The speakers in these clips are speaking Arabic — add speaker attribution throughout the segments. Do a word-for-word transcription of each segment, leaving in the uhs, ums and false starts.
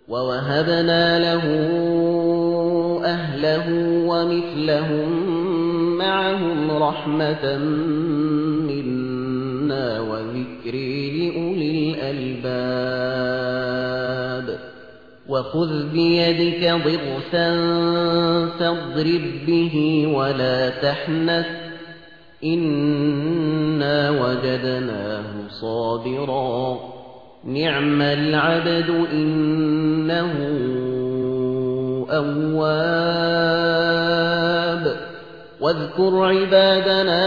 Speaker 1: ووهبنا له أهله ومثلهم معهم رحمة منا وذكر لأولي الألباب وخذ بيدك ضغثا فاضرب به ولا تحنث إنا وجدناه صابرا نعم العبد إنه أواب واذكر عبادنا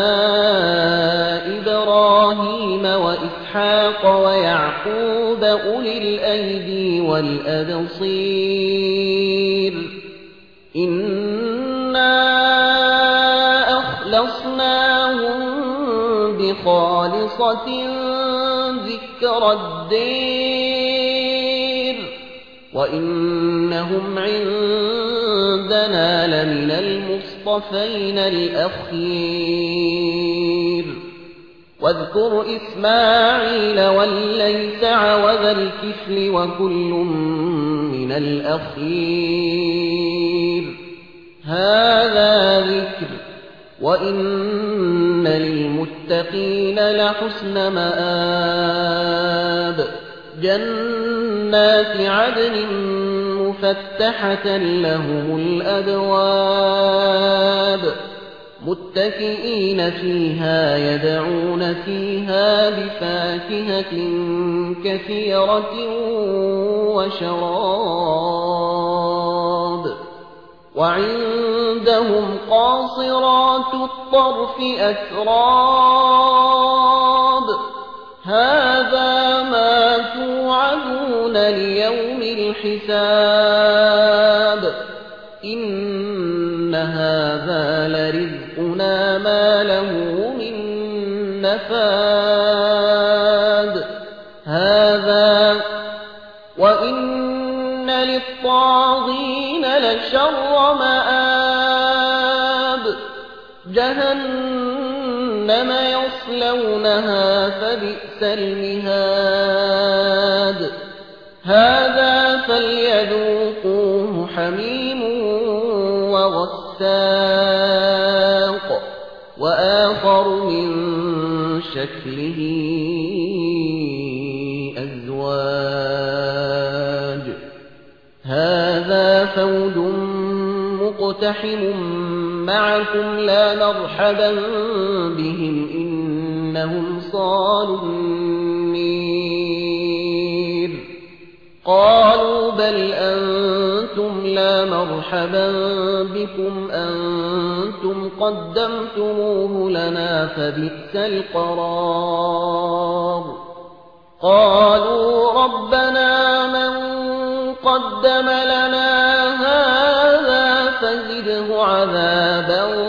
Speaker 1: إبراهيم وإسحاق ويعقوب أولي الأيدي والأبصير إنا أخلصناهم بخالصة ذكر الدير وإنهم عندنا لمن المصطفين الأخير واذكر إسماعيل واليسع وذا الكفل وكل من الأخير هذا ذكر وإن للمتقين لحسن مآب جنات عدن مفتحة لهم الأبواب متكئين فيها يدعون فيها بفاكهة كثيرة وشراب وعندهم قاصرات الطرف أتراب هذا ما توعدون ليوم الحساب إن هذا لرزقنا ما له من نفاد هذا وإن للطاغين لشر مآب جهنم يصلونها فبئس المهاد هذا فليذوقوه حميم وغساق وآخر من شكله أزواج هذا فوج مقتحم معكم لا مرحبا بهم إنهم صالوا النير قالوا بل أنتم لا مرحبا بكم أنتم قدمتموه لنا فبئس القرار قالوا ربنا من قدم لنا هذا فزده عذابا